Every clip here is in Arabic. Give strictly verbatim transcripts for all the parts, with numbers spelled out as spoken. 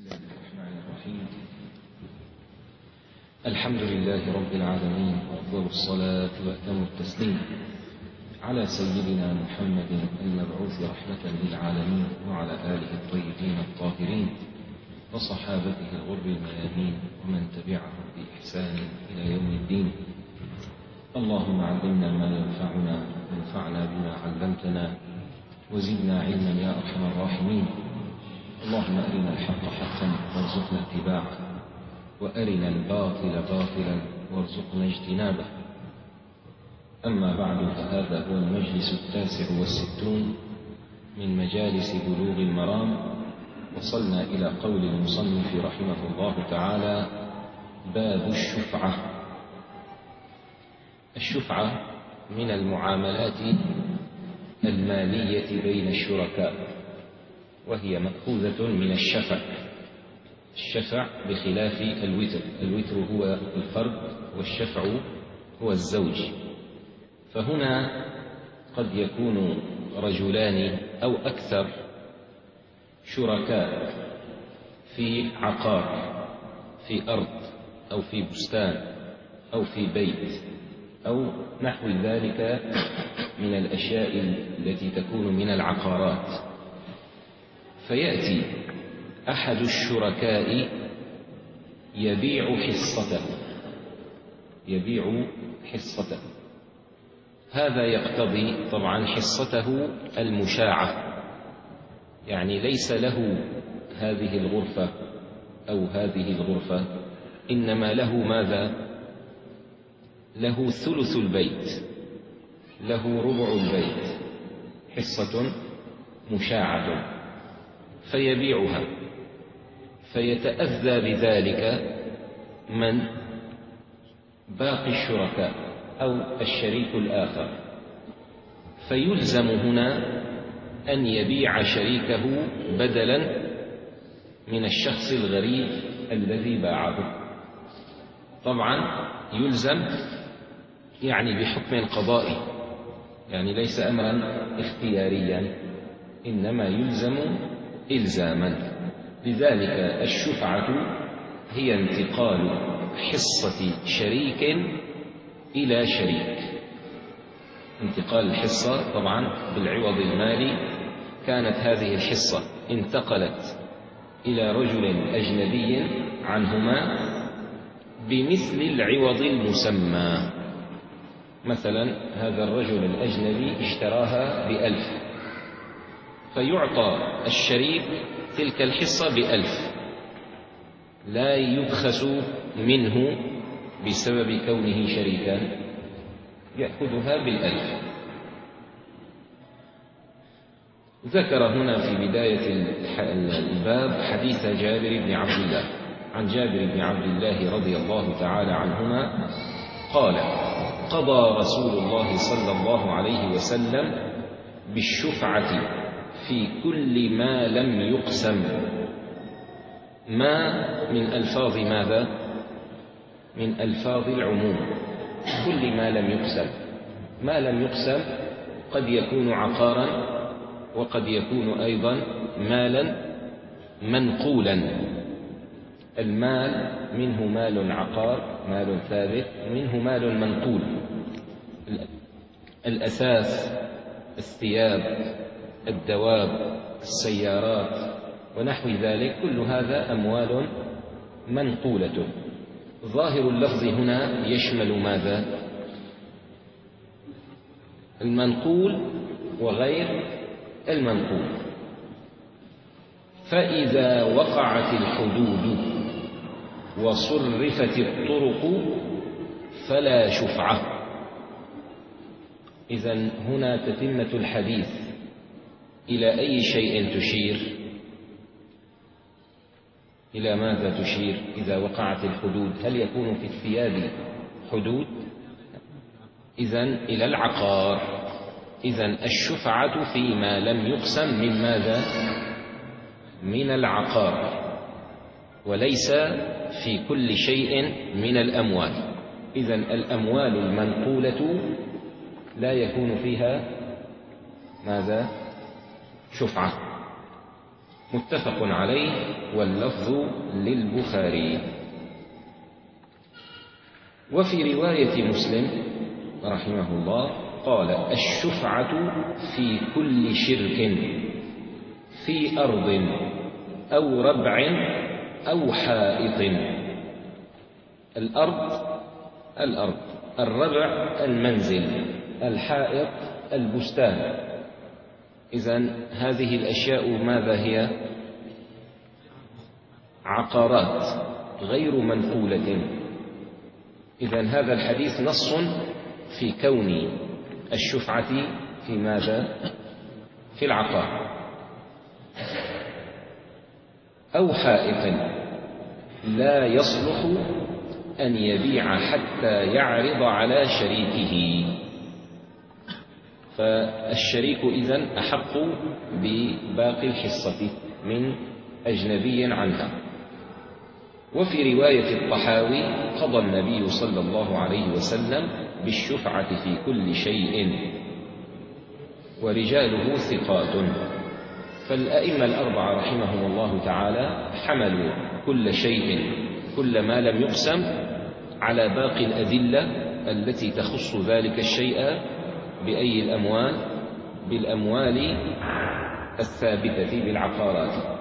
الله الرحمن الرحيم. الحمد لله رب العالمين، وأفضل الصلاة وأتم التسليم على سيدنا محمد المبعوث رحمة للعالمين، وعلى آله الطيبين الطاهرين وصحابته الغر الميامين ومن تبعهم بإحسان إلى يوم الدين. اللهم علمنا ما ينفعنا وانفعنا بما علمتنا وزدنا علما يا أرحم الراحمين. اللهم أرنا الحق حقا وارزقنا اتباعه، وأرنا الباطل باطلا وارزقنا اجتنابه. أما بعد، فهذا هو المجلس التاسع والستون من مجالس بلوغ المرام. وصلنا إلى قول المصنف رحمه الله تعالى: باب الشفعة. الشفعة من المعاملات المالية بين الشركاء، وهي مأخوذة من الشفع. الشفع بخلاف الوتر، الوتر هو الفرد والشفع هو الزوج. فهنا قد يكون رجلان أو أكثر شركاء في عقار، في أرض أو في بستان أو في بيت أو نحو ذلك من الأشياء التي تكون من العقارات. فيأتي أحد الشركاء يبيع حصته يبيع حصته هذا يقتضي طبعا حصته المشاعة، يعني ليس له هذه الغرفة أو هذه الغرفة، إنما له ماذا؟ له ثلث البيت، له ربع البيت، حصة مشاعة، فيبيعها. فيتأذى بذلك من؟ باقي الشركاء أو الشريك الآخر. فيلزم هنا أن يبيع شريكه بدلا من الشخص الغريب الذي باعه. طبعا يلزم يعني بحكم قضائي، يعني ليس أمرا اختياريا، إنما يلزم إلزاما. لذلك الشفعة هي انتقال حصة شريك إلى شريك. انتقال الحصة طبعا بالعوض المالي. كانت هذه الحصة انتقلت إلى رجل أجنبي عنهما بمثل العوض المسمى. مثلا هذا الرجل الأجنبي اشتراها بألف، فيعطى الشريك تلك الحصة بألف، لا يبخس منه بسبب كونه شريكا، يأخذها بالألف. ذكر هنا في بداية الباب حديث جابر بن عبد الله. عن جابر بن عبد الله رضي الله تعالى عنهما قال: قضى رسول الله صلى الله عليه وسلم بالشفعة في كل ما لم يقسم. ما من ألفاظ ماذا؟ من ألفاظ العموم. كل ما لم يقسم. ما لم يقسم قد يكون عقارا، وقد يكون أيضا مالا منقولا. المال منه مال عقار، مال ثابت، منه مال منقول. الأثاث، الثياب، الدواب، السيارات ونحو ذلك، كل هذا أموال منقولة. ظاهر اللفظ هنا يشمل ماذا؟ المنقول وغير المنقول. فإذا وقعت الحدود وصرفت الطرق فلا شفعة. إذن هنا تتمة الحديث إلى أي شيء تشير؟ إلى ماذا تشير إذا وقعت الحدود؟ هل يكون في الثياب حدود؟ إذن إلى العقار. إذن الشفعة فيما لم يقسم من ماذا؟ من العقار، وليس في كل شيء من الأموال. إذن الأموال المنقولة لا يكون فيها ماذا؟ شفعة. متفق عليه واللفظ للبخاري. وفي رواية مسلم رحمه الله قال: الشفعة في كل شرك في أرض أو ربع أو حائط. الأرض الأرض الربع المنزل، الحائط البستان. إذن هذه الأشياء ماذا هي؟ عقارات غير منقولة. إذن هذا الحديث نص في كون الشفعة في ماذا؟ في العقار. أو حائط لا يصلح أن يبيع حتى يعرض على شريكه، فالشريك إذن أحق بباقي الحصة من أجنبي عنها. وفي رواية الطحاوي: قضى النبي صلى الله عليه وسلم بالشفعة في كل شيء، ورجاله ثقات. فالأئمة الأربعة رحمهم الله تعالى حملوا كل شيء، كل ما لم يقسم، على باقي الأدلة التي تخص ذلك الشيء بأي الأموال؟ بالأموال الثابتة بالعقارات.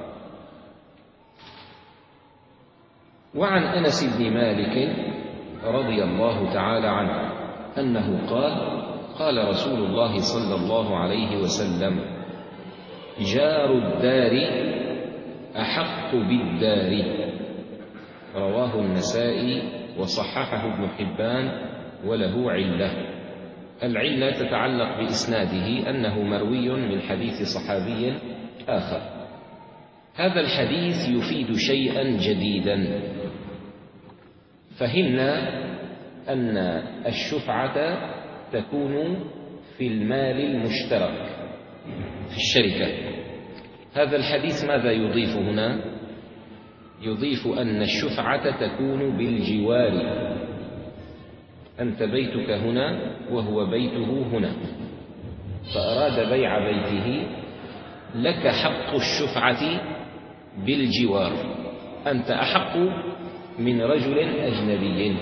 وعن أنس بن مالك رضي الله تعالى عنه أنه قال: قال رسول الله صلى الله عليه وسلم: جار الدار أحق بالدار. رواه النسائي وصححه ابن حبان وله علة. العلة تتعلق بإسناده، أنه مروي من حديث صحابي آخر. هذا الحديث يفيد شيئا جديدا. فهمنا أن الشفعة تكون في المال المشترك في الشركة. هذا الحديث ماذا يضيف هنا؟ يضيف أن الشفعة تكون بالجوار. أنت بيتك هنا وهو بيته هنا، فأراد بيع بيته، لك حق الشفعة بالجوار. أنت أحق من رجل أجنبي.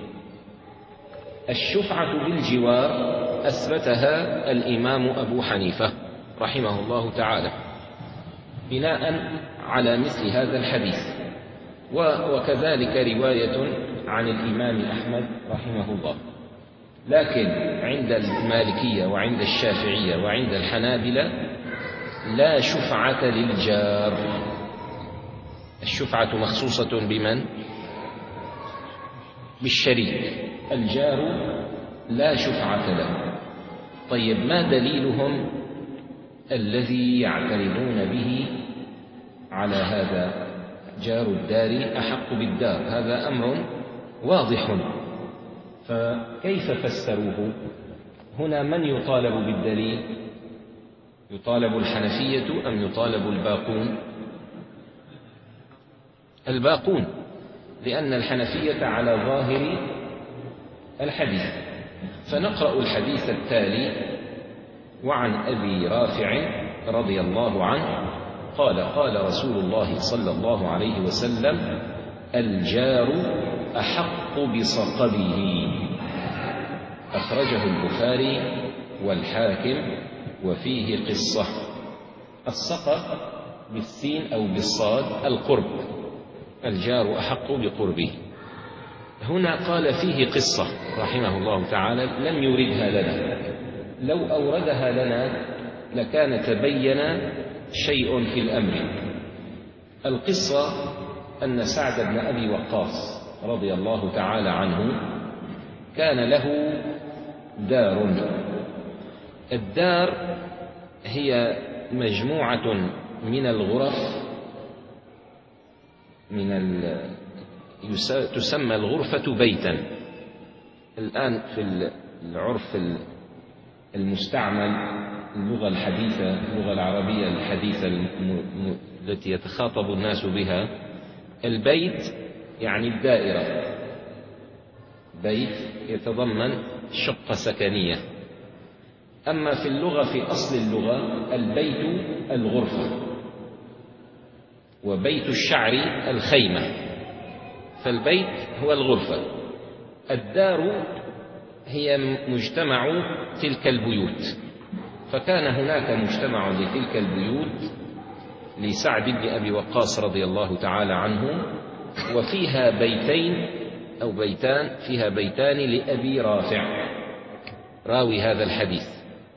الشفعة بالجوار أثبتها الإمام أبو حنيفة رحمه الله تعالى بناء على مثل هذا الحديث، وكذلك رواية عن الإمام أحمد رحمه الله. لكن عند المالكية وعند الشافعية وعند الحنابلة لا شفعة للجار. الشفعة مخصوصة بمن؟ بالشريك. الجار لا شفعة له. طيب، ما دليلهم الذي يعترضون به على هذا؟ جار الدار أحق بالدار، هذا أمر واضح، فكيف فسروه؟ هنا من يطالب بالدليل؟ يطالب الحنفية أم يطالب الباقون؟ الباقون، لأن الحنفية على ظاهر الحديث. فنقرأ الحديث التالي: وعن أبي رافع رضي الله عنه قال: قال رسول الله صلى الله عليه وسلم: الجار أحق بصقبه. أخرجه البخاري والحاكم، وفيه قصة. الصقب بالسين أو بالصاد القرب، الجار أحق بقربه. هنا قال فيه قصة رحمه الله تعالى لم يردها لنا، لو أوردها لنا لكان تبين شيء في الأمر. القصة أن سعد بن أبي وقاص رضي الله تعالى عنه كان له دار. الدار هي مجموعة من الغرف، من ال... تسمى الغرفة بيتا. الآن في العرف المستعمل، اللغة الحديثة، اللغة العربية الحديثة الم... التي يتخاطب الناس بها، البيت يعني الدائرة. بيت يتضمن شقة سكنية. أما في اللغة، في أصل اللغة، البيت الغرفة. وبيت الشعر الخيمة، فالبيت هو الغرفة، الدار هي مجتمع تلك البيوت. فكان هناك مجتمع لتلك البيوت لسعد بن أبي وقاص رضي الله تعالى عنه، وفيها بيتين أو بيتان فيها بيتان لأبي رافع راوي هذا الحديث.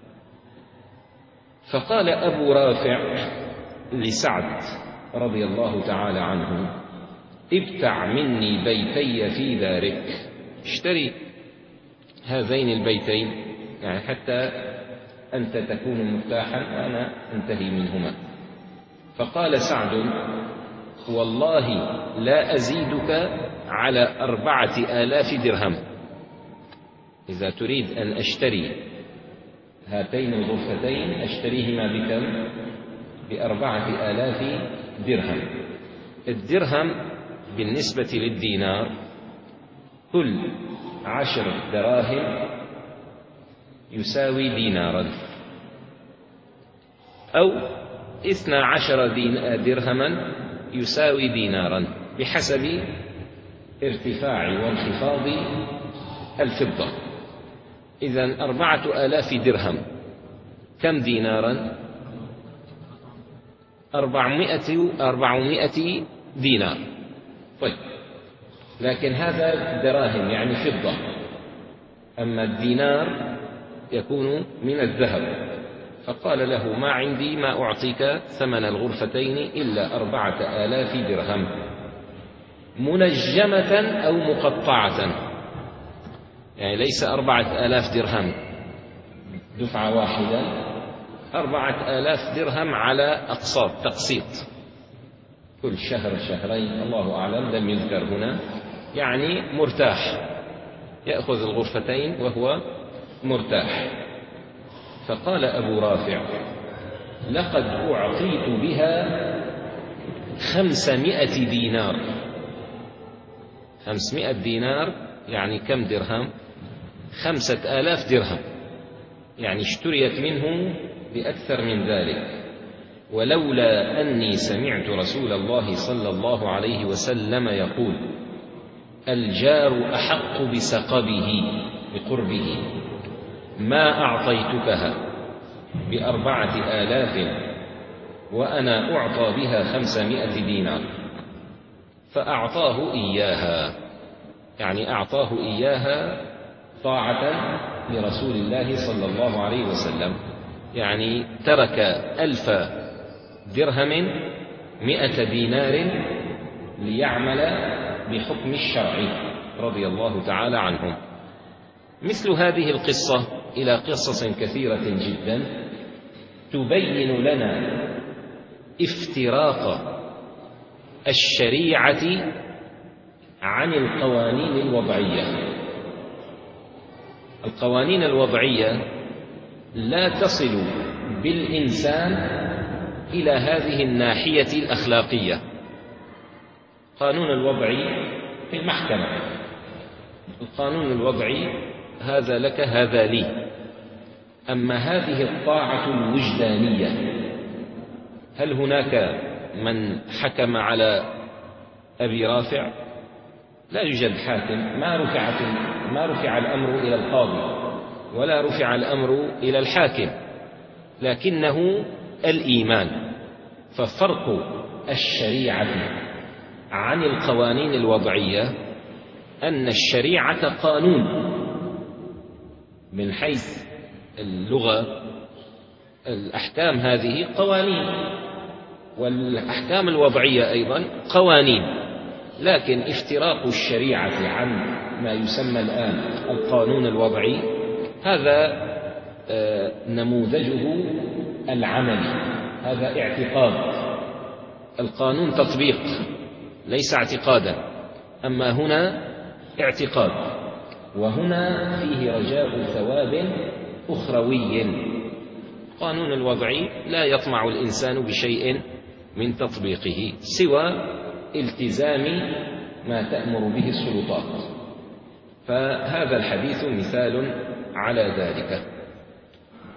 فقال أبو رافع لسعد رضي الله تعالى عنه: ابتع مني بيتي في دارك، اشتري هذين البيتين، يعني حتى أنت تكون مرتاحا وأنا أنتهي منهما. فقال سعد: والله لا أزيدك على أربعة آلاف درهم، إذا تريد أن أشتري هاتين الغرفتين أشتريهما بكم؟ بأربعة آلاف درهم. الدرهم بالنسبة للدينار كل عشر دراهم يساوي دينارا، أو اثنا عشر درهما يساوي دينارا بحسب ارتفاع وانخفاض الفضة. إذن أربعة آلاف درهم كم دينارا؟ أربعمائة أربعمائة دينار. طيب، لكن هذا دراهم يعني فضة، أما الدينار يكون من الذهب. فقال له: ما عندي ما أعطيك ثمن الغرفتين إلا أربعة آلاف درهم منجمة أو مقطعة، يعني ليس أربعة آلاف درهم دفعة واحدة، أربعة آلاف درهم على أقساط تقسيط، كل شهر شهرين، الله أعلم لم يذكر هنا، يعني مرتاح، يأخذ الغرفتين وهو مرتاح. فقال أبو رافع: لقد أعطيت بها خمسمائة دينار. خمسمائة دينار يعني كم درهم؟ خمسة آلاف درهم، يعني اشتريت منه بأكثر من ذلك. ولولا أني سمعت رسول الله صلى الله عليه وسلم يقول: الجار أحق بسقبه بقربه، ما أعطيتكها بأربعة آلاف وأنا أعطى بها خمسمائة دينار. فأعطاه إياها، يعني أعطاه إياها طاعة لرسول الله صلى الله عليه وسلم، يعني ترك ألف درهم مئة دينار ليعمل بحكم الشرع رضي الله تعالى عنهم. مثل هذه القصة إلى قصص كثيرة جدا تبين لنا افتراق الشريعة عن القوانين الوضعية. القوانين الوضعية لا تصل بالإنسان إلى هذه الناحية الأخلاقية. القانون الوضعي في المحكمة، القانون الوضعي هذا لك هذا لي. أما هذه الطاعة الوجدانية، هل هناك من حكم على أبي رافع؟ لا يوجد حاكم، ما رفعت ما رفع الأمر إلى القاضي ولا رفع الأمر إلى الحاكم، لكنه الإيمان. ففرق الشريعة عن القوانين الوضعية أن الشريعة قانون من حيث اللغة، الأحكام هذه قوانين، والأحكام الوضعية أيضا قوانين. لكن افتراق الشريعة عن ما يسمى الآن القانون الوضعي هذا نموذجه العملي، هذا اعتقاد. القانون تطبيق ليس اعتقادا، أما هنا اعتقاد، وهنا فيه رجاء ثواب أخروي. القانون الوضعي لا يطمع الإنسان بشيء من تطبيقه سوى التزام ما تأمر به السلطات. فهذا الحديث مثال على ذلك.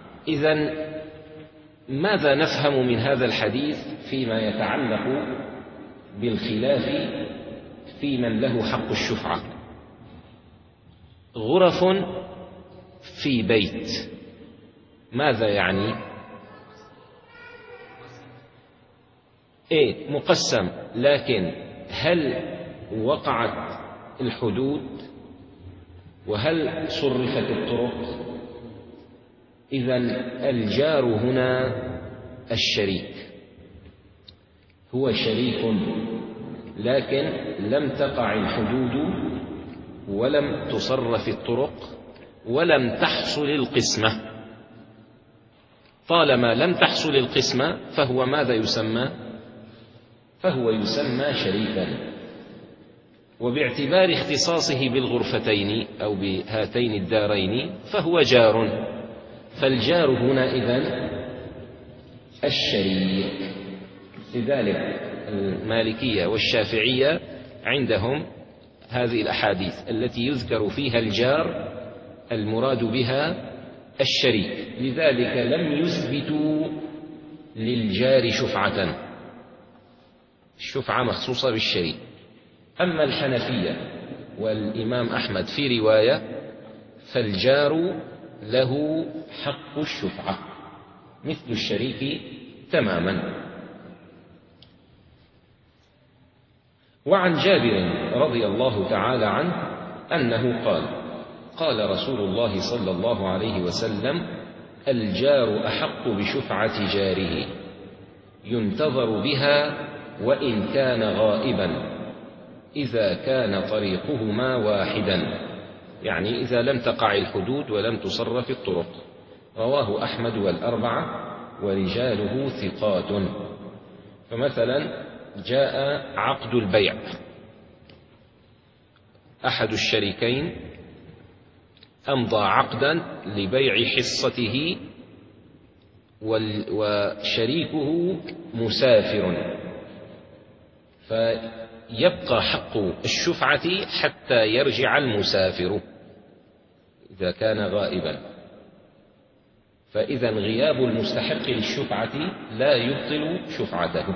إذن ماذا نفهم من هذا الحديث فيما يتعلق بالخلاف في من له حق الشفعة. غرف في بيت ماذا يعني؟ إيه مقسم، لكن هل وقعت الحدود وهل صرفت الطرق؟ إذن الجار هنا الشريك، هو شريك لكن لم تقع الحدود ولم تصرف الطرق ولم تحصل القسمة. طالما لم تحصل القسمة فهو ماذا يسمى؟ فهو يسمى شريكا. وباعتبار اختصاصه بالغرفتين أو بهاتين الدارين فهو جار، فالجار هنا إذن الشريك. لذلك المالكية والشافعية عندهم هذه الأحاديث التي يذكر فيها الجار المراد بها الشريك، لذلك لم يثبتوا للجار شفعة، الشفعة مخصوصة بالشريك. أما الحنفية والإمام أحمد في رواية فالجار له حق الشفعة مثل الشريك تماما. وعن جابر رضي الله تعالى عنه أنه قال: قال رسول الله صلى الله عليه وسلم: الجار أحق بشفعة جاره ينتظر بها وإن كان غائبا إذا كان طريقهما واحدا، يعني إذا لم تقع الحدود ولم تصرف الطرق. رواه أحمد والأربعة ورجاله ثقات. فمثلا جاء عقد البيع، أحد الشريكين أمضى عقدا لبيع حصته وشريكه مسافر، فيبقى حق الشفعة حتى يرجع المسافر إذا كان غائبا. فإذا غياب المستحق للشفعة لا يبطل شفعته.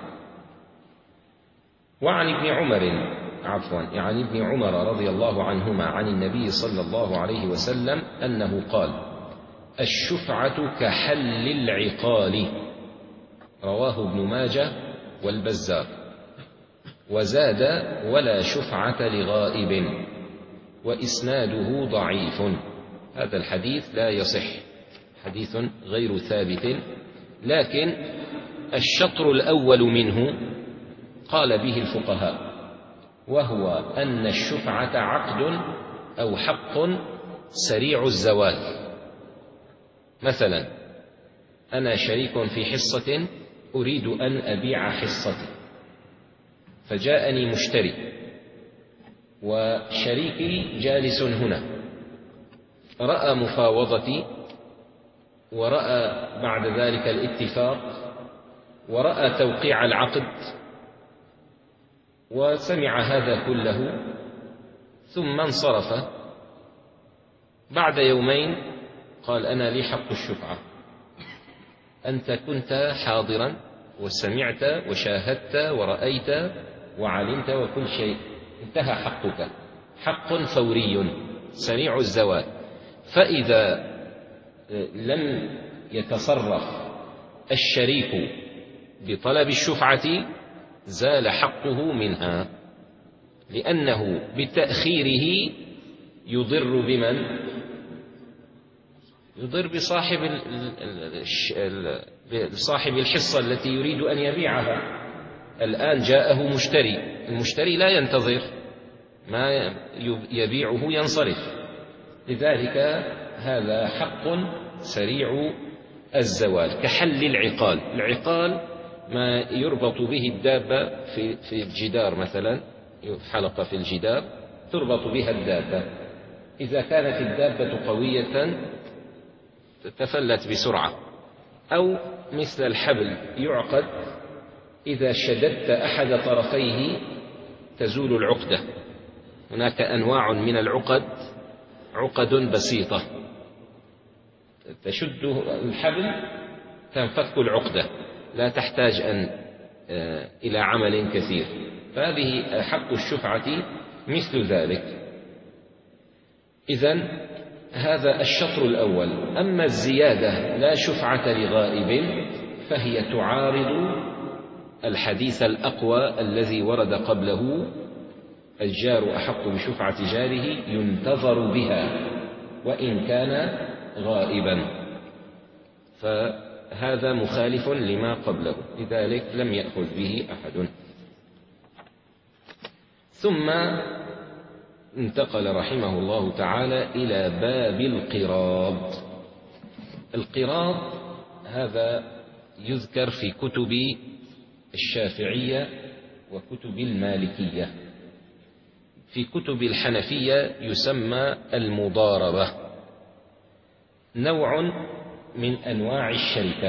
وعن ابن عمر عفوا عن ابن عمر رضي الله عنهما عن النبي صلى الله عليه وسلم أنه قال: الشفعة كحل العقال. رواه ابن ماجه والبزار. وزاد: ولا شفعة لغائب، وإسناده ضعيف. هذا الحديث لا يصح، حديث غير ثابت، لكن الشطر الأول منه قال به الفقهاء، وهو أن الشفعة عقد أو حق سريع الزوال. مثلا أنا شريك في حصة أريد أن أبيع حصتي، فجاءني مشتري وشريكي جالس هنا، رأى مفاوضتي ورأى بعد ذلك الاتفاق ورأى توقيع العقد وسمع هذا كله ثم انصرف. بعد يومين قال: أنا لي حق الشفعة، أنت كنت حاضرا وسمعت وشاهدت ورأيت وعلمت وكل شيء، انتهى حقك، حق فوري سريع الزوال. فإذا لم يتصرف الشريك بطلب الشفعة زال حقه منها، لأنه بتأخيره يضر بمن؟ يضر بصاحب صاحب الحصة التي يريد أن يبيعها. الآن جاءه مشتري، المشتري لا ينتظر، ما يبيعه ينصرف، لذلك هذا حق سريع الزوال كحل العقال. العقال ما يربط به الدابة في في الجدار، مثلا حلقة في الجدار تربط بها الدابة، إذا كانت الدابة قوية تتفلت بسرعة، أو مثل الحبل يعقد إذا شددت أحد طرفيه تزول العقدة. هناك أنواع من العقد، عقد بسيطة تشد الحبل تنفك العقدة، لا تحتاج أن إلى عمل كثير. فهذه حق الشفعة مثل ذلك. إذن هذا الشطر الأول. أما الزيادة لا شفعة لغائب فهي تعارض الحديث الأقوى الذي ورد قبله: الجار أحق بشفعة جاره ينتظر بها وإن كان غائبا، فهذا مخالف لما قبله، لذلك لم يأخذ به أحد. ثم انتقل رحمه الله تعالى إلى باب القراض. القراض هذا يذكر في كتب الشافعية وكتب المالكية. في كتب الحنفية يسمى المضاربة، نوع من أنواع الشركة.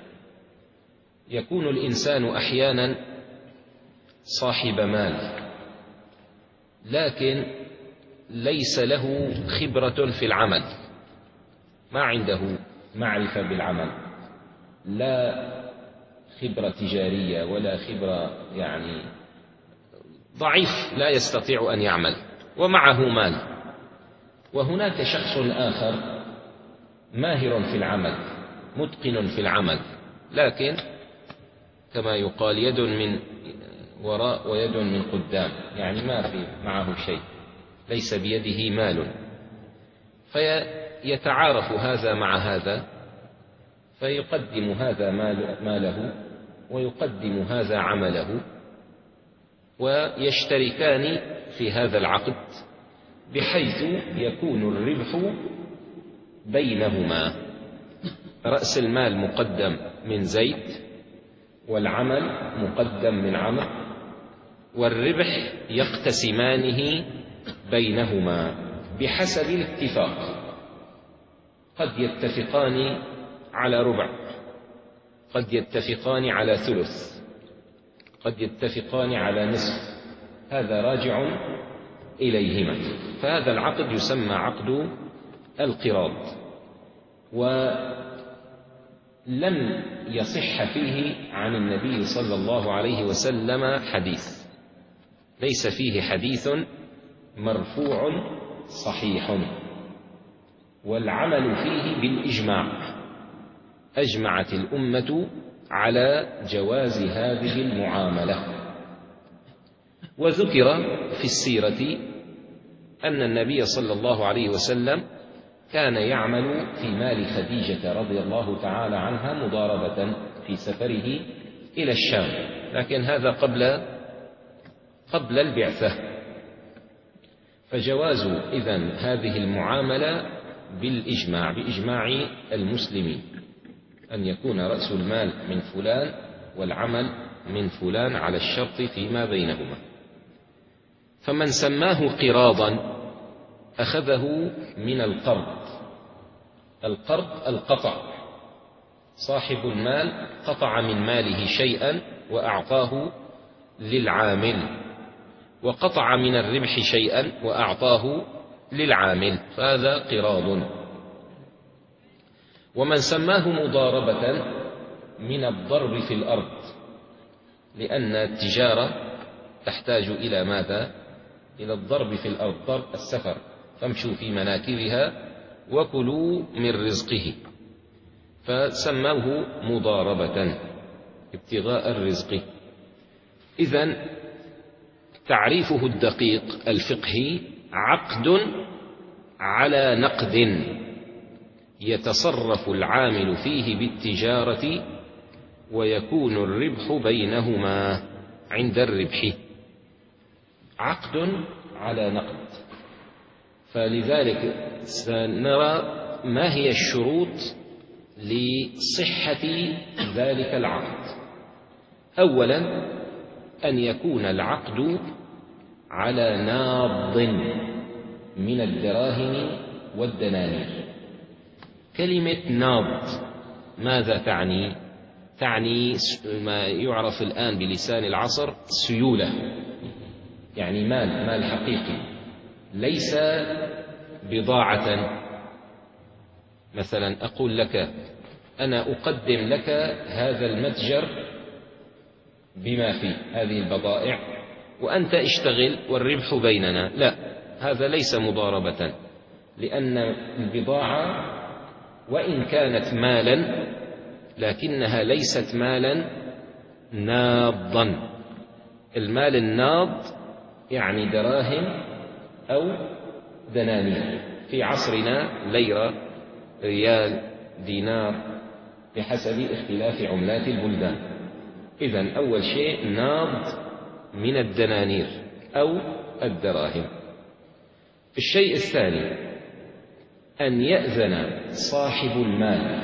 يكون الإنسان أحيانا صاحب مال لكن ليس له خبرة في العمل، ما عنده معرفة بالعمل، لا خبرة تجارية ولا خبرة، يعني ضعيف لا يستطيع أن يعمل ومعه مال. وهناك شخص آخر ماهر في العمل متقن في العمل، لكن كما يقال يد من وراء ويد من قدام، يعني ما في معه شيء، ليس بيده مال، فيتعارف هذا مع هذا، فيقدم هذا ماله ويقدم هذا عمله، ويشتركان في هذا العقد بحيث يكون الربح بينهما. رأس المال مقدم من زيد والعمل مقدم من عمرو، والربح يقتسمانه بينهما بحسب الاتفاق. قد يتفقان على ربع، قد يتفقان على ثلث، قد يتفقان على نصف، هذا راجع إليهما. فهذا العقد يسمى عقد القراض، ولم يصح فيه عن النبي صلى الله عليه وسلم حديث، ليس فيه حديث مرفوع صحيح، والعمل فيه بالإجماع. أجمعت الأمة على جواز هذه المعاملة. وذكر في السيرة أن النبي صلى الله عليه وسلم كان يعمل في مال خديجة رضي الله تعالى عنها مضاربة في سفره إلى الشام، لكن هذا قبل قبل البعثة. فجواز إذن هذه المعاملة بالإجماع، بإجماع المسلمين، أن يكون رأس المال من فلان والعمل من فلان على الشرط فيما بينهما. فمن سماه قراضا أخذه من القرض. القرض القطع، صاحب المال قطع من ماله شيئا وأعطاه للعامل، وقطع من الربح شيئا وأعطاه للعامل، فهذا قراض. ومن سماه مضاربة من الضرب في الأرض، لأن التجارة تحتاج إلى ماذا؟ إلى الضرب في الأرض، ضرب السفر، فامشوا في مناكبها وكلوا من رزقه، فسموه مضاربة ابتغاء الرزق. إذن تعريفه الدقيق الفقهي: عقد على نقد يتصرف العامل فيه بالتجارة ويكون الربح بينهما عند الربح. عقد على نقد. فلذلك سنرى ما هي الشروط لصحة ذلك العقد. أولا أن يكون العقد على ناض من الدراهم والدنانير. كلمة ناض ماذا تعني؟ تعني ما يعرف الآن بلسان العصر سيولة، يعني مال مال حقيقي، ليس بضاعة. مثلا أقول لك أنا أقدم لك هذا المتجر بما فيه، هذه البضائع وأنت اشتغل والربح بيننا. لا، هذا ليس مضاربة، لأن البضاعة وإن كانت مالا لكنها ليست مالا ناضا. المال الناض يعني دراهم أو دنانير، في عصرنا ليرة، ريال، دينار، بحسب اختلاف عملات البلدان. إذن أول شيء ناض من الدنانير أو الدراهم. الشيء الثاني أن يأذن صاحب المال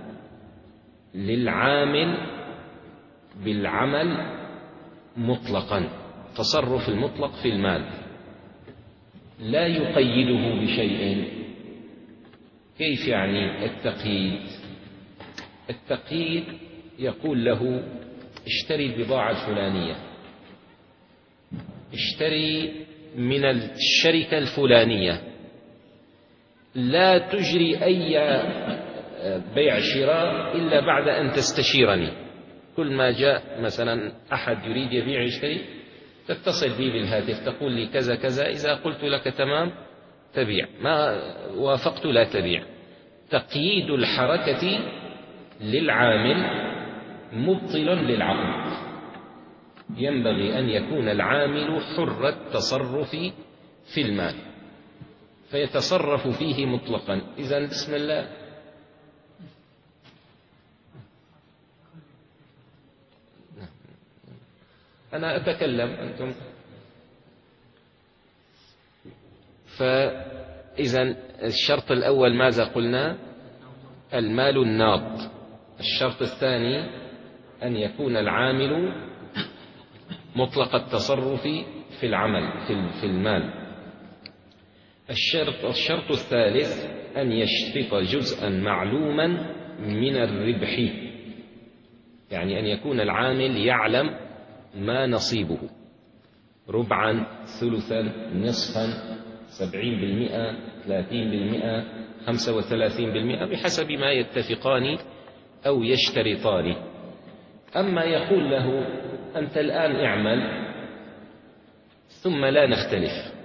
للعامل بالعمل مطلقا، تصرف المطلق في المال، لا يقيده بشيء. كيف يعني التقييد؟ التقييد يقول له اشتري البضاعة الفلانية، اشتري من الشركة الفلانية، لا تجري أي بيع شراء إلا بعد أن تستشيرني. كل ما جاء مثلا أحد يريد يبيع يشتري تتصل بي بالهاتف تقول لي كذا كذا، إذا قلت لك تمام تبيع، ما وافقت لا تبيع. تقييد الحركة للعامل مبطل للعقد. ينبغي أن يكون العامل حر التصرف في المال فيتصرف فيه مطلقا. إذن بسم الله. أنا أتكلم أنتم. فإذن الشرط الأول ماذا قلنا؟ المال الناض. الشرط الثاني أن يكون العامل مطلق التصرف في العمل في المال. الشرط, الشرط الثالث أن يشترط جزءا معلوما من الربح، يعني أن يكون العامل يعلم ما نصيبه، ربعا، ثلثا، نصفا، سبعين بالمئة، ثلاثين بالمئة، خمسة وثلاثين بالمئة، بحسب ما يتفقان أو يشترطان. أما يقول له أنت الآن اعمل ثم لا نختلف،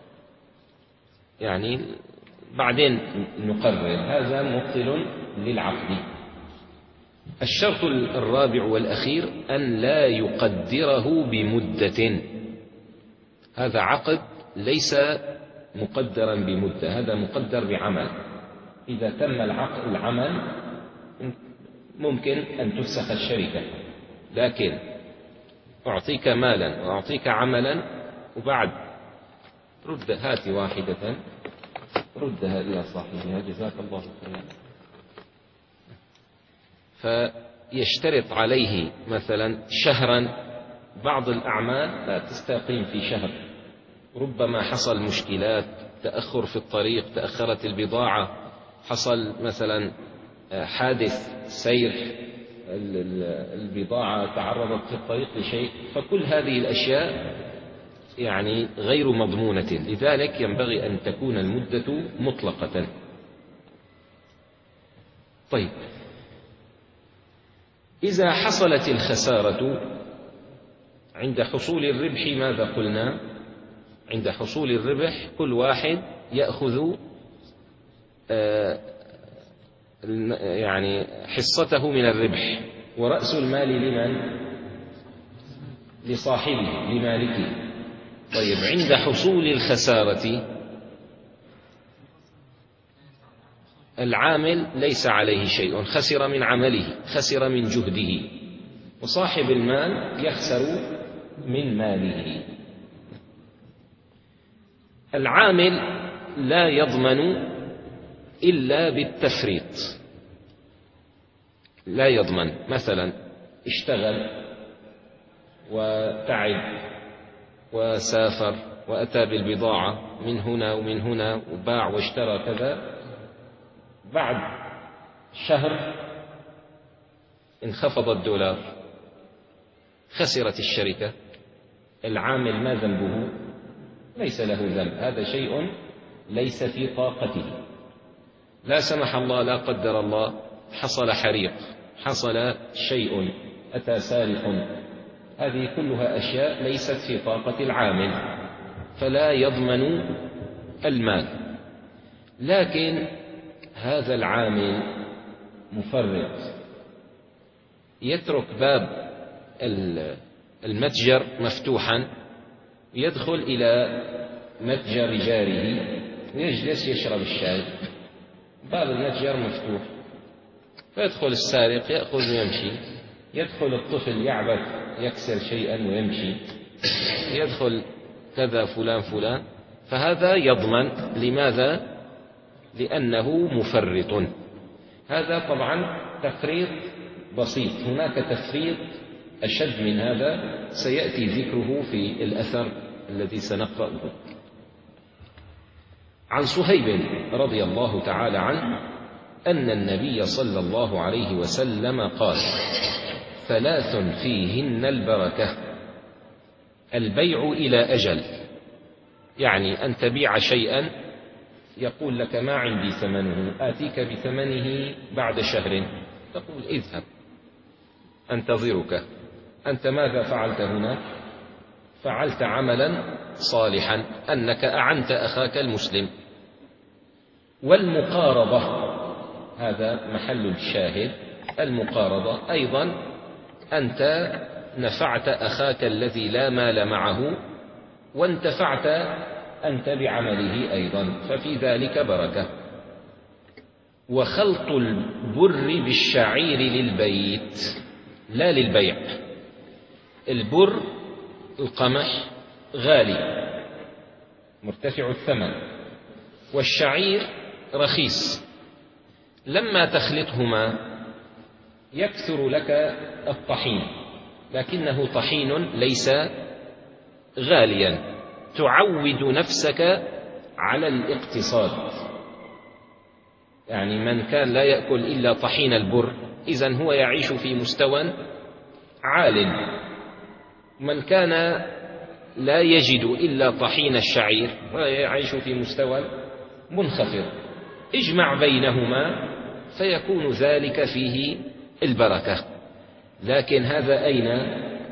يعني بعدين نقرر، هذا مبطل للعقد. الشرط الرابع والأخير أن لا يقدره بمدة. هذا عقد ليس مقدرا بمدة، هذا مقدر بعمل. إذا تم العقد العمل ممكن أن تفسخ الشركة، لكن أعطيك مالا وأعطيك عملا وبعد رد هات واحدة ردها إلى صاحبها جزاك الله خيرا، فيشترط عليه مثلا شهرا. بعض الأعمال لا تستقيم في شهر، ربما حصل مشكلات، تأخر في الطريق، تأخرت البضاعة، حصل مثلا حادث سير، البضاعة تعرضت في الطريق لشيء، فكل هذه الأشياء يعني غير مضمونة. لذلك ينبغي أن تكون المدة مطلقة. طيب، إذا حصلت الخسارة عند حصول الربح ماذا قلنا؟ عند حصول الربح كل واحد يأخذ آه يعني حصته من الربح، ورأس المال لمن؟ لصاحبه، لمالكه. طيب، عند حصول الخسارة العامل ليس عليه شيء، خسر من عمله، خسر من جهده، وصاحب المال يخسر من ماله. العامل لا يضمن إلا بالتفريط، لا يضمن. مثلا اشتغل وتعب وسافر وأتى بالبضاعة من هنا ومن هنا وباع واشترى كذا، بعد شهر انخفض الدولار، خسرت الشركة. العامل ما ذنبه؟ ليس له ذنب، هذا شيء ليس في طاقته. لا سمح الله، لا قدر الله، حصل حريق، حصل شيء، أتى سارق، هذه كلها أشياء ليست في طاقة العامل، فلا يضمن المال. لكن هذا العامل مفرط، يترك باب المتجر مفتوحا، يدخل إلى متجر جاره ويجلس يشرب الشاي، باب المتجر مفتوح، فيدخل السارق يأخذ ويمشي، يدخل الطفل يعبث يكسر شيئا ويمشي، يدخل كذا فلان فلان، فهذا يضمن. لماذا؟ لأنه مفرط. هذا طبعا تفريط بسيط، هناك تفريط أشد من هذا سيأتي ذكره في الأثر الذي سنقرأه. عن صهيب رضي الله تعالى عنه أن النبي صلى الله عليه وسلم قال: ثلاث فيهن البركة: البيع إلى أجل، يعني أن تبيع شيئا يقول لك ما عندي ثمنه، آتيك بثمنه بعد شهر، تقول اذهب أنتظرك. أنت ماذا فعلت هنا؟ فعلت عملا صالحا، أنك أعنت أخاك المسلم. والمقارضة، هذا محل الشاهد، المقارضة أيضا أنت نفعت أخاك الذي لا مال معه وانتفعت أنت بعمله أيضا، ففي ذلك بركة. وخلط البر بالشعير للبيت لا للبيع. البر القمح غالي مرتفع الثمن، والشعير رخيص، لما تخلطهما يكثر لك الطحين، لكنه طحين ليس غاليا، تعود نفسك على الاقتصاد. يعني من كان لا يأكل إلا طحين البر إذن هو يعيش في مستوى عال، من كان لا يجد إلا طحين الشعير ويعيش في مستوى منخفض. اجمع بينهما فيكون ذلك فيه البركة. لكن هذا أين؟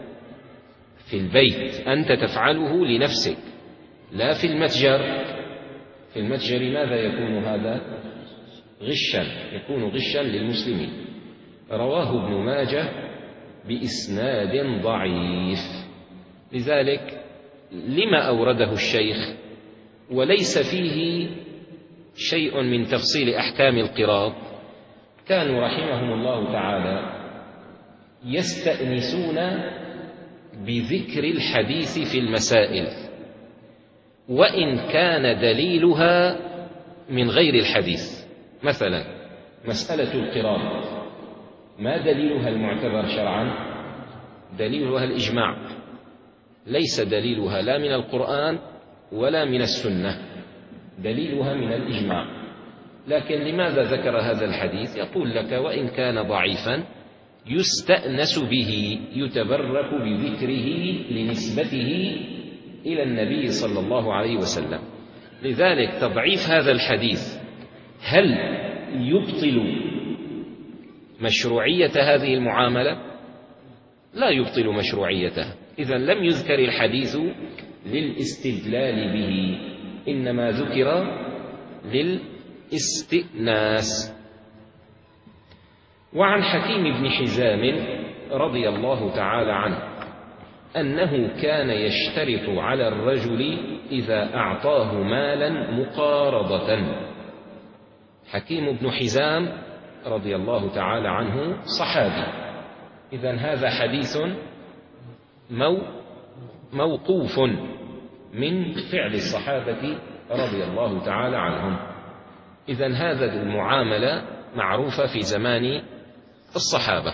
في البيت، أنت تفعله لنفسك، لا في المتجر. في المتجر ماذا يكون هذا؟ غشا، يكون غشا للمسلمين. رواه ابن ماجه بإسناد ضعيف. لذلك لما أورده الشيخ وليس فيه شيء من تفصيل أحكام القراض؟ كانوا رحمهم الله تعالى يستأنسون بذكر الحديث في المسائل، وإن كان دليلها من غير الحديث. مثلا مسألة القراض ما دليلها المعتبر شرعا؟ دليلها الإجماع، ليس دليلها لا من القرآن ولا من السنة، دليلها من الإجماع. لكن لماذا ذكر هذا الحديث؟ يقول لك وإن كان ضعيفا يستأنس به، يتبرك بذكره لنسبته إلى النبي صلى الله عليه وسلم. لذلك تضعيف هذا الحديث هل يبطل مشروعية هذه المعاملة؟ لا يبطل مشروعيتها. إذن لم يذكر الحديث للاستدلال به، إنما ذكر للاستئناس. وعن حكيم بن حزام رضي الله تعالى عنه أنه كان يشترط على الرجل إذا أعطاه مالا مقارضة. حكيم بن حزام رضي الله تعالى عنه صحابي، إذن هذا حديث مو موقوف من فعل الصحابة رضي الله تعالى عنهم. إذن هذا المعاملة معروفة في زمان الصحابة.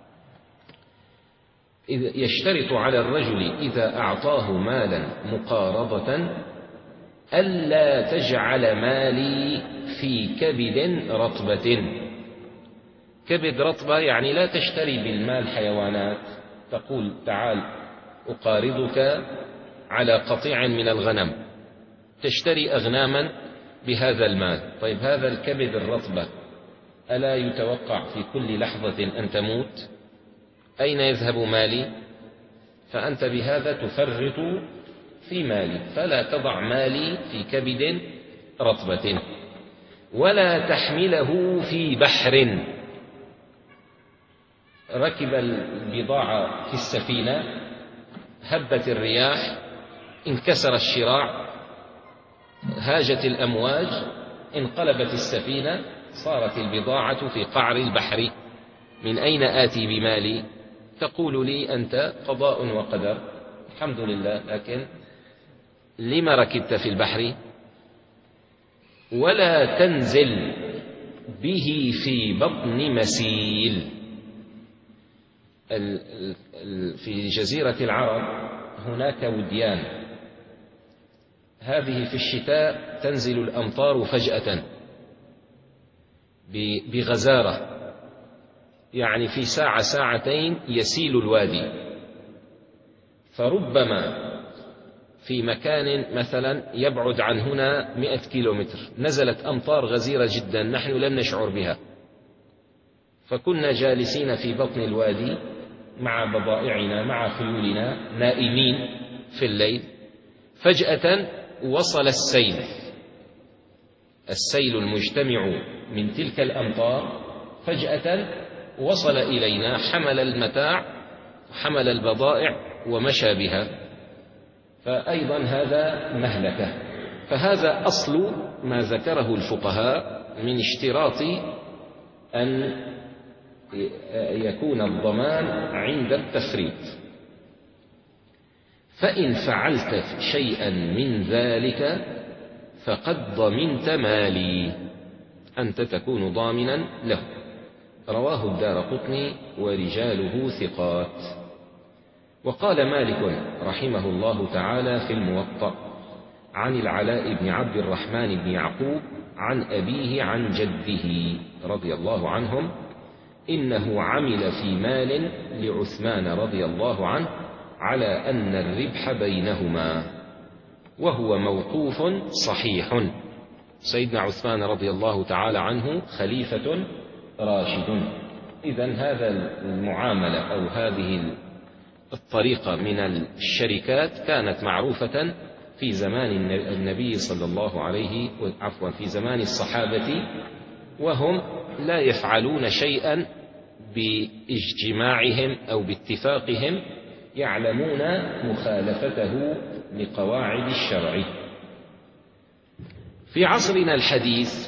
يشترط على الرجل إذا أعطاه مالا مقارضة ألا تجعل مالي في كبد رطبة. كبد رطبة يعني لا تشتري بالمال حيوانات، تقول تعال أقارضك على قطيع من الغنم، تشتري أغناما بهذا المال. طيب هذا الكبد الرطبة ألا يتوقع في كل لحظة أن تموت؟ أين يذهب مالي؟ فأنت بهذا تفرط في مالي، فلا تضع مالي في كبد رطبة، ولا تحمله في بحر. ركب البضاعة في السفينة، هبت الرياح، انكسر الشراع، هاجت الأمواج، انقلبت السفينة، صارت البضاعة في قعر البحر. من أين آتي بمالي؟ تقول لي أنت قضاء وقدر، الحمد لله، لكن لما ركبت في البحر؟ ولا تنزل به في بطن مسيل. في جزيرة العرب هناك وديان، هذه في الشتاء تنزل الأمطار فجأة بغزارة، يعني في ساعة ساعتين يسيل الوادي، فربما في مكان مثلا يبعد عن هنا مئة كيلومتر نزلت أمطار غزيرة جدا نحن لم نشعر بها، فكنا جالسين في بطن الوادي مع بضائعنا مع خيولنا نائمين في الليل، فجأة وصل السيل السيل المجتمع من تلك الأمطار، فجأة وصل إلينا، حمل المتاع حمل البضائع ومشى بها، فأيضا هذا مهلكة. فهذا أصل ما ذكره الفقهاء من اشتراط أن يكون الضمان عند التفريط. فإن فعلت شيئا من ذلك فقد ضمنت مالي، أنت تكون ضامنا له. رواه الدارقطني ورجاله ثقات. وقال مالك رحمه الله تعالى في الموطأ عن العلاء بن عبد الرحمن بن يعقوب عن أبيه عن جده رضي الله عنهم إنه عمل في مال لعثمان رضي الله عنه على أن الربح بينهما، وهو موقوف صحيح. سيدنا عثمان رضي الله تعالى عنه خليفة راشد. إذن هذا المعاملة أو هذه الطريقة من الشركات كانت معروفة في زمان النبي صلى الله عليه عفوا في زمان الصحابة، وهم لا يفعلون شيئا باجتماعهم أو باتفاقهم، يعلمون مخالفته لقواعد الشرع. في عصرنا الحديث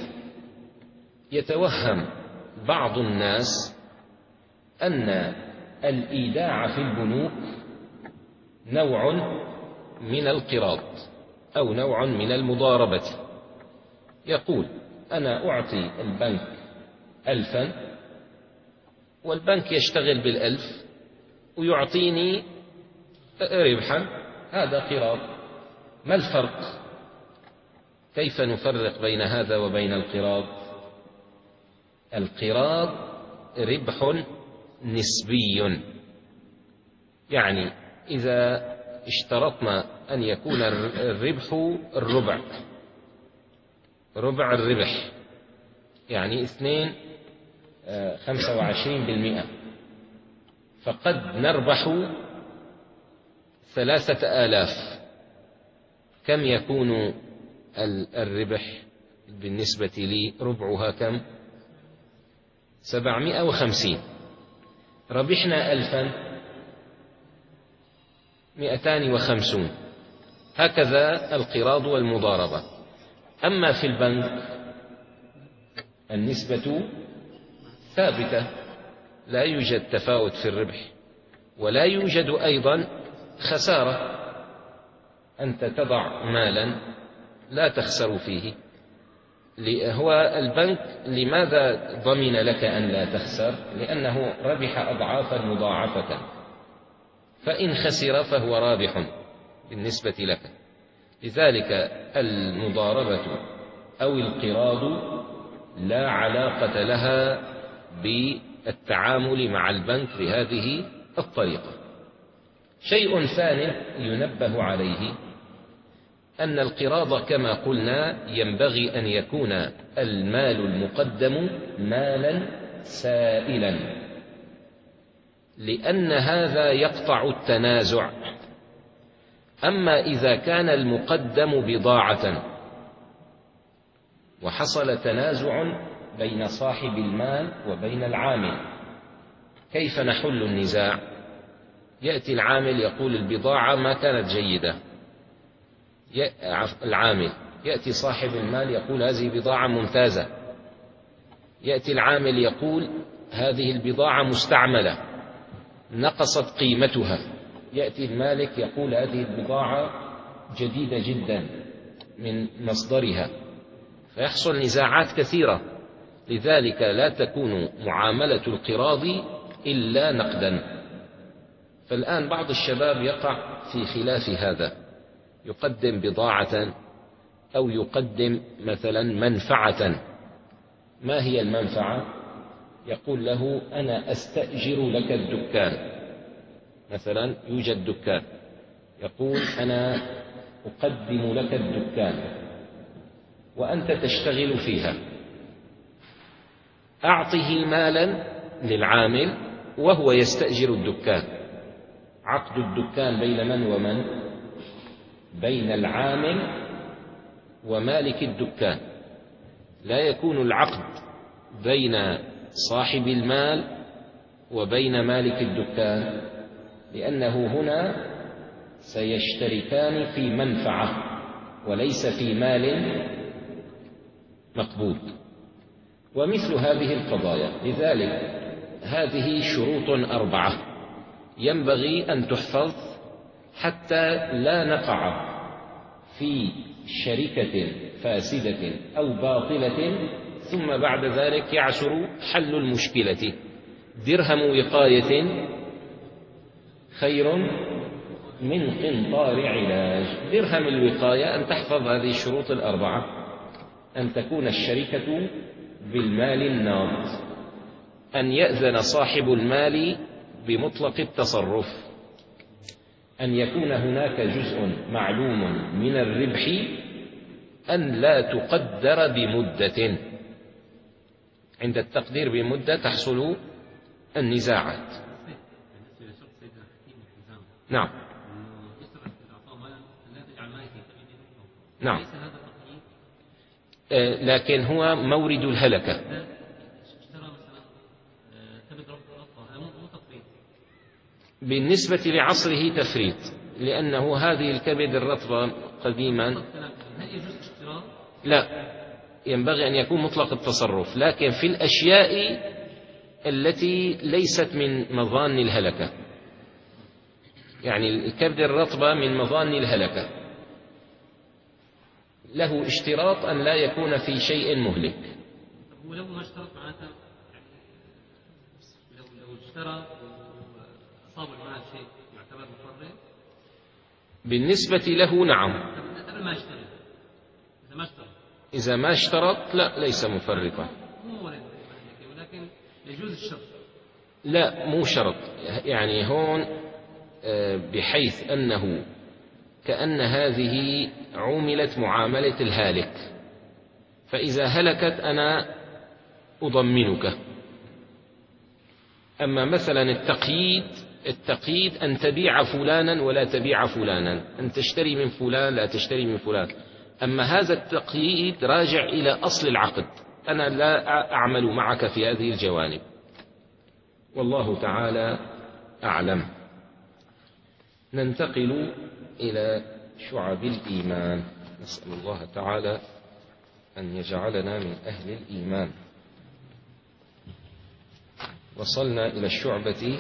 يتوهم بعض الناس أن الإيداع في البنوك نوع من القراض أو نوع من المضاربة. يقول أنا أعطي البنك ألفا والبنك يشتغل بالألف ويعطيني ربحا، هذا قراض. ما الفرق؟ كيف نفرق بين هذا وبين القراض؟ القراض ربح نسبي، يعني إذا اشترطنا أن يكون الربح الربع ربع الربح، يعني اثنين خمسة وعشرين بالمئة، فقد نربح ثلاثة آلاف. كم يكون الربح بالنسبة لي؟ ربعها كم؟ سبعمائة وخمسين. ربحنا ألفا، مئتان وخمسون. هكذا القراض والمضاربة. أما في البنك النسبة ثابتة، لا يوجد تفاوت في الربح، ولا يوجد أيضا خسارة. أنت تضع مالا لا تخسر فيه. هو البنك لماذا ضمن لك أن لا تخسر؟ لأنه ربح أضعافا مضاعفة، فإن خسر فهو رابح بالنسبة لك. لذلك المضاربة أو القراض لا علاقة لها بالتعامل مع البنك بهذه الطريقة. شيء ثاني ينبه عليه أن القراض كما قلنا ينبغي أن يكون المال المقدم مالا سائلا، لأن هذا يقطع التنازع. أما إذا كان المقدم بضاعة وحصل تنازع بين صاحب المال وبين العامل، كيف نحل النزاع؟ يأتي العامل يقول البضاعة ما كانت جيدة، العامل يأتي صاحب المال يقول هذه بضاعة ممتازة، يأتي العامل يقول هذه البضاعة مستعملة نقصت قيمتها، يأتي المالك يقول هذه البضاعة جديدة جدا من مصدرها، فيحصل نزاعات كثيرة. لذلك لا تكون معاملة القراض إلا نقدا. فالآن بعض الشباب يقع في خلاف هذا، يقدم بضاعة أو يقدم مثلا منفعة. ما هي المنفعة؟ يقول له أنا أستأجر لك الدكان، مثلا يوجد دكان، يقول أنا أقدم لك الدكان وأنت تشتغل فيها، أعطه مالا للعامل وهو يستأجر الدكان. عقد الدكان بين من ومن؟ بين العامل ومالك الدكان، لا يكون العقد بين صاحب المال وبين مالك الدكان، لأنه هنا سيشتركان في منفعة وليس في مال مقبوض. ومثل هذه القضايا، لذلك هذه شروط أربعة ينبغي أن تحفظ حتى لا نقع في شركة فاسدة أو باطلة ثم بعد ذلك يعسر حل المشكلة. درهم وقاية خير من قنطار علاج. درهم الوقاية أن تحفظ هذه الشروط الأربعة: أن تكون الشركة بالمال الناض، أن يأذن صاحب المال بمطلق التصرف، أن يكون هناك جزء معلوم من الربح، أن لا تقدر بمدة. عند التقدير بمدة تحصل النزاعات. نعم نعم آه لكن هو مورد الهلكة. بالنسبة لعصره تفريط، لأنه هذه الكبد الرطبة قديما لا ينبغي أن يكون مطلق التصرف، لكن في الأشياء التي ليست من مظان الهلكة، يعني الكبد الرطبة من مظان الهلكة، له اشتراط أن لا يكون في شيء مهلك. ولو ما اشترط معناته لو لو اشترى وأصاب المال شيء يعتبر مفرط؟ بالنسبة له نعم. ما اشترى إذا ما اشترى إذا ما اشترط لا ليس مفرطا، ولكن يجوز الشرط. لا مو شرط، يعني هون بحيث أنه كأن هذه عملت معاملة الهالك، فإذا هلكت أنا أضمنك. أما مثلا التقييد، التقييد أن تبيع فلانا ولا تبيع فلانا، أن تشتري من فلان لا تشتري من فلان. أما هذا التقييد راجع إلى أصل العقد، أنا لا أعمل معك في هذه الجوانب. والله تعالى أعلم. ننتقل إلى شعب الإيمان. نسأل الله تعالى أن يجعلنا من أهل الإيمان. وصلنا إلى الشعبة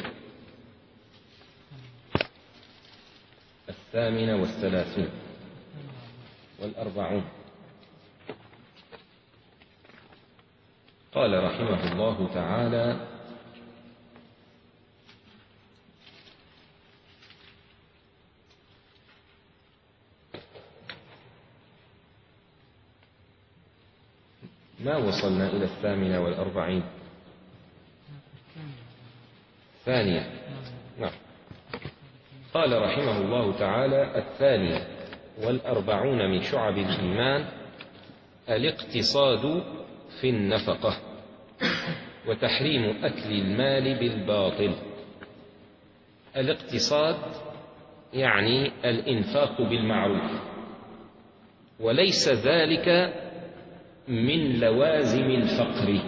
الثامنة والثلاثين والأربعون. قال رحمه الله تعالى: ما وصلنا إلى الثامنة والأربعين؟ ثانية. نعم. قال رحمه الله تعالى: الثانية والأربعون من شعب الإيمان الاقتصاد في النفقة وتحريم أكل المال بالباطل. الاقتصاد يعني الإنفاق بالمعروف، وليس ذلك من لوازم الفقر.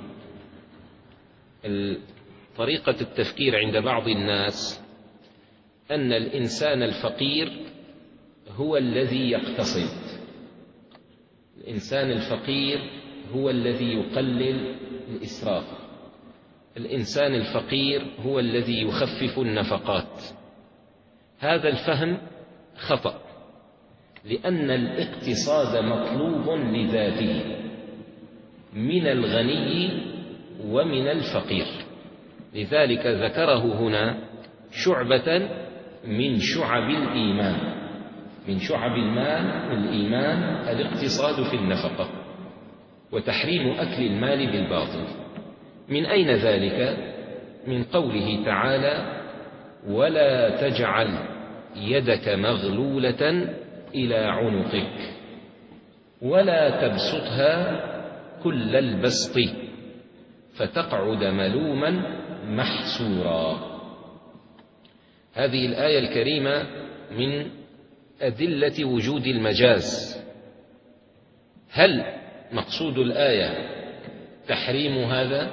طريقة التفكير عند بعض الناس أن الإنسان الفقير هو الذي يقتصد، الإنسان الفقير هو الذي يقلل الإسراف، الإنسان الفقير هو الذي يخفف النفقات. هذا الفهم خطأ، لأن الاقتصاد مطلوب لذاته من الغني ومن الفقير، لذلك ذكره هنا شعبة من شعب الإيمان، من شعب المال الإيمان الاقتصاد في النفقة وتحريم أكل المال بالباطل. من أين ذلك؟ من قوله تعالى: ولا تجعل يدك مغلولة إلى عنقك ولا تبسطها كل البسط فتقعد ملوما محسورا. هذه الآية الكريمة من أدلة وجود المجاز. هل مقصود الآية تحريم هذا؟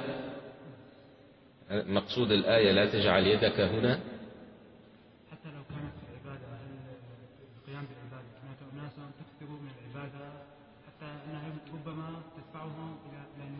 مقصود الآية لا تجعل يدك هنا؟ حتى لو كانت العبادة القيام بالعبادة، هناك أناس تكثروا من العبادة حتى أنها ربما تدفعهم إلى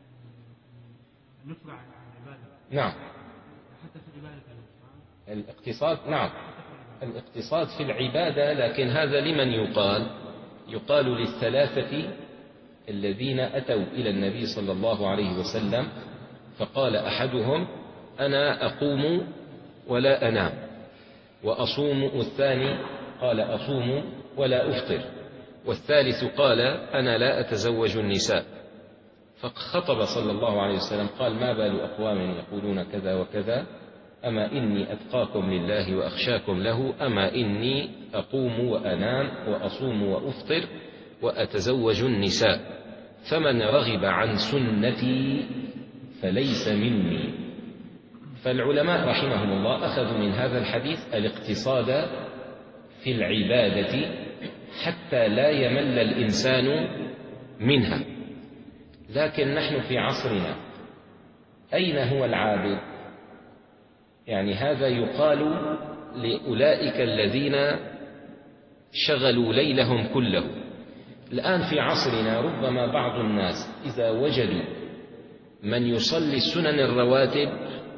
النفر عن العبادة. نعم. حتى في العبادة الاقتصاد، نعم، الاقتصاد في العبادة، لكن هذا لمن يقال؟ يقال للثلاثة الذين أتوا إلى النبي صلى الله عليه وسلم فقال أحدهم: أنا أقوم ولا أنام وأصوم، والثاني قال: أصوم ولا أفطر، والثالث قال: أنا لا أتزوج النساء. فخطب صلى الله عليه وسلم قال: ما بال أقوام يقولون كذا وكذا، أما إني أتقاكم لله وأخشاكم له، أما إني أقوم وأنام وأصوم وأفطر وأتزوج النساء، فمن رغب عن سنتي فليس مني. فالعلماء رحمهم الله أخذوا من هذا الحديث الاقتصاد في العبادة حتى لا يمل الإنسان منها. لكن نحن في عصرنا أين هو العابد؟ يعني هذا يقال لأولئك الذين شغلوا ليلهم كله. الآن في عصرنا ربما بعض الناس إذا وجدوا من يصلي السنن الرواتب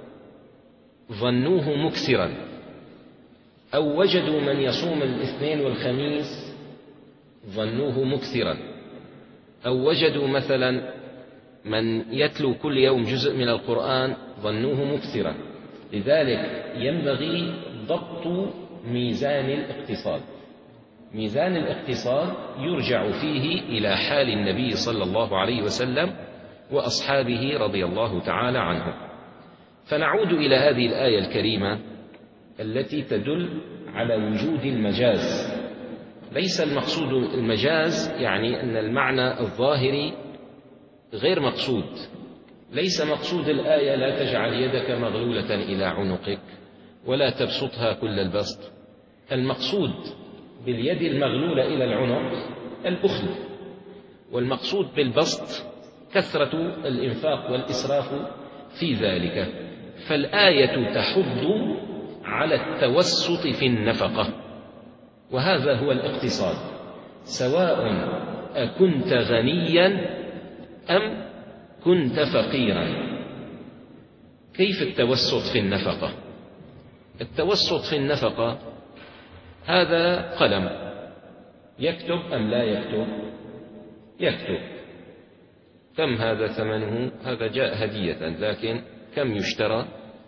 ظنوه مكثرا، أو وجدوا من يصوم الاثنين والخميس ظنوه مكثرا، أو وجدوا مثلا من يتلو كل يوم جزء من القرآن ظنوه مكثرا. لذلك ينبغي ضبط ميزان الاقتصاد. ميزان الاقتصاد يرجع فيه إلى حال النبي صلى الله عليه وسلم وأصحابه رضي الله تعالى عنهم. فنعود إلى هذه الآية الكريمة التي تدل على وجود المجاز. ليس المقصود المجاز يعني أن المعنى الظاهري غير مقصود. ليس مقصود الآية لا تجعل يدك مغلولة إلى عنقك ولا تبسطها كل البسط. المقصود باليد المغلولة إلى العنق البخل، والمقصود بالبسط كثرة الإنفاق والإسراف في ذلك. فالآية تحض على التوسط في النفقة، وهذا هو الاقتصاد، سواء أكنت غنيا أم كنت فقيرا. كيف التوسط في النفقة؟ التوسط في النفقة هذا قلم، يكتب أم لا يكتب؟ يكتب. كم هذا ثمنه؟ هذا جاء هدية، لكن كم يشترى؟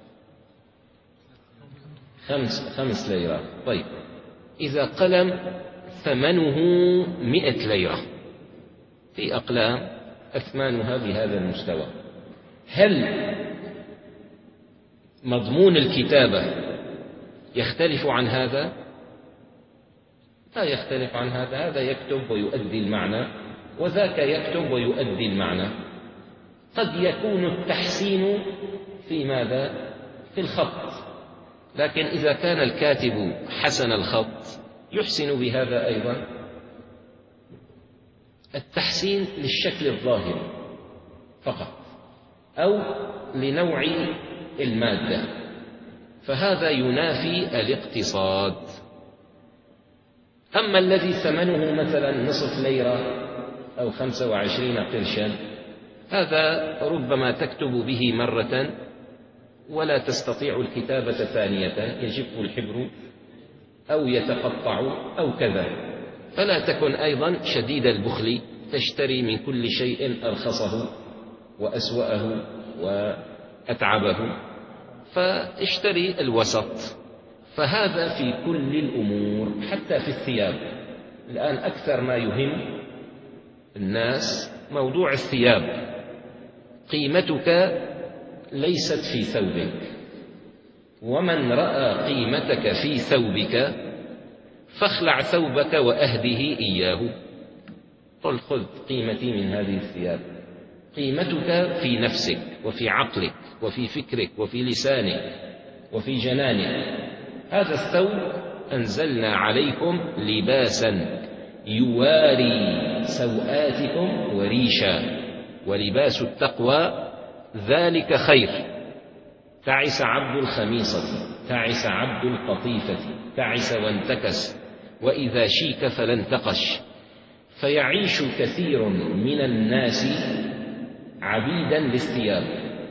خمس, خمس ليرة. طيب، إذا قلم ثمنه مئة ليرة، في أقلام أثمانها بهذا المستوى، هل مضمون الكتابة يختلف عن هذا؟ لا يختلف عن هذا. هذا يكتب ويؤدي المعنى، وذاك يكتب ويؤدي المعنى. قد يكون التحسين في ماذا؟ في الخط. لكن إذا كان الكاتب حسن الخط يحسن بهذا أيضا التحسين للشكل الظاهر فقط أو لنوع المادة، فهذا ينافي الاقتصاد. أما الذي ثمنه مثلا نصف ليرة أو خمسة وعشرين قرشا، هذا ربما تكتب به مرة ولا تستطيع الكتابة ثانية، يجف الحبر أو يتقطع أو كذا، فلا تكن أيضا شديد البخل تشتري من كل شيء أرخصه وأسوأه وأتعبه، فاشتري الوسط. فهذا في كل الأمور حتى في الثياب. الآن أكثر ما يهم الناس موضوع الثياب. قيمتك ليست في ثوبك، ومن رأى قيمتك في ثوبك فاخلع ثوبك وأهده إياه. قل خذ قيمتي من هذه الثياب. قيمتك في نفسك وفي عقلك وفي فكرك وفي لسانك وفي جنانك. هذا الثوب أنزلنا عليكم لباسا يواري سوآتكم وريشا ولباس التقوى ذلك خير. تعس عبد الخميصة، تعس عبد القطيفة، تعس وانتكس، وإذا شيك فلا انتقش. فيعيش كثير من الناس عبيدا للثياب،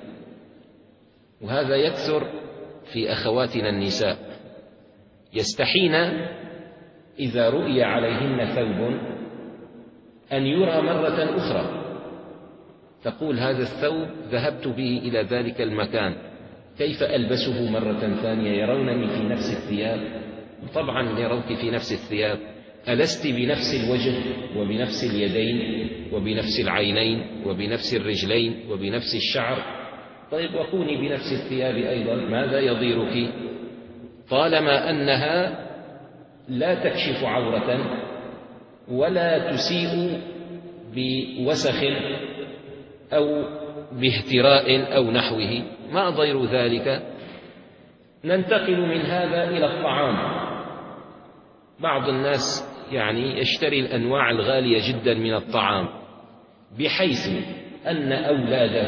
وهذا يكثر في أخواتنا النساء، يستحين إذا رؤي عليهن ثوب أن يرى مرة أخرى، تقول هذا الثوب ذهبت به إلى ذلك المكان، كيف ألبسه مرة ثانية؟ يرونني في نفس الثياب. طبعا يروك في نفس الثياب. ألست بنفس الوجه وبنفس اليدين وبنفس العينين وبنفس الرجلين وبنفس الشعر؟ طيب وكوني بنفس الثياب أيضا، ماذا يضيرك طالما أنها لا تكشف عورة ولا تسيء بوسخ أو باهتراء أو نحوه؟ ما ضير ذلك؟ ننتقل من هذا إلى الطعام. بعض الناس يعني يشتري الأنواع الغالية جدا من الطعام، بحيث أن أولاده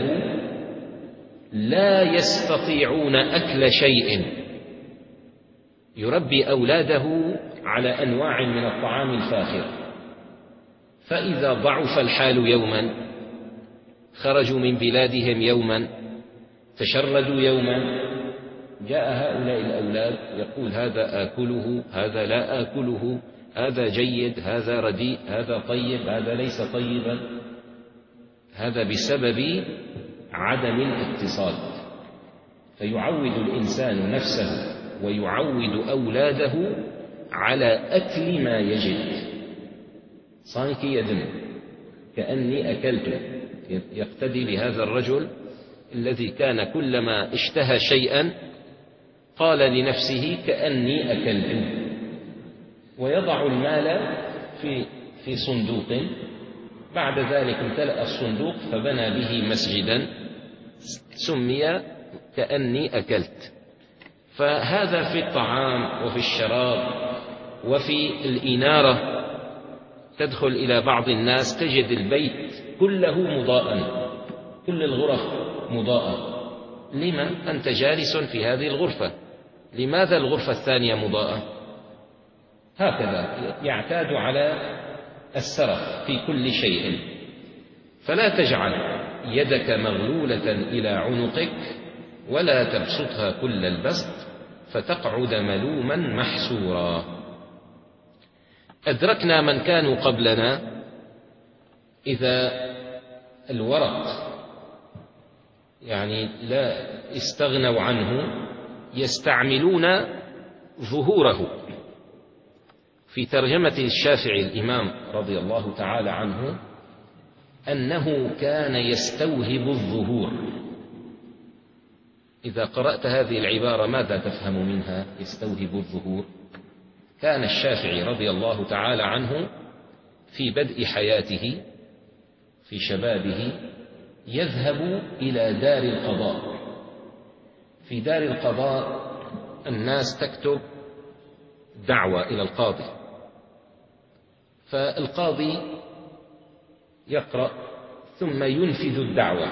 لا يستطيعون أكل شيء. يربي أولاده على أنواع من الطعام الفاخر، فإذا ضعف الحال يوما، خرجوا من بلادهم يوما، تشردوا يوما، جاء هؤلاء الأولاد يقول هذا آكله، هذا لا آكله، هذا جيد، هذا رديء، هذا طيب، هذا ليس طيبا. هذا بسبب عدم الاقتصاد. فيعود الإنسان نفسه ويعود أولاده على أكل ما يجد. صانك يدم كأني أكلت، يقتدي بهذا الرجل الذي كان كلما اشتهى شيئا قال لنفسه كأني أكلت، ويضع المال في في صندوق. بعد ذلك امتلأ الصندوق فبنى به مسجدا سمي كأني أكلت. فهذا في الطعام وفي الشراب وفي الإنارة. تدخل إلى بعض الناس تجد البيت كله مضاء، كل الغرف مضاءة. لما؟ أنت جالس في هذه الغرفة، لماذا الغرفة الثانية مضاءة؟ هكذا يعتاد على السرف في كل شيء. فلا تجعل يدك مغلولة إلى عنقك ولا تبسطها كل البسط فتقعد ملوما محسورا. أدركنا من كانوا قبلنا إذا الورق يعني لا استغنوا عنه يستعملون ظهوره. في ترجمة الشافعي الإمام رضي الله تعالى عنه أنه كان يستوهب الظهور. إذا قرأت هذه العبارة ماذا تفهم منها؟ يستوهب الظهور. كان الشافعي رضي الله تعالى عنه في بدء حياته في شبابه يذهب إلى دار القضاء. في دار القضاء الناس تكتب دعوة إلى القاضي، فالقاضي يقرأ ثم ينفذ الدعوة.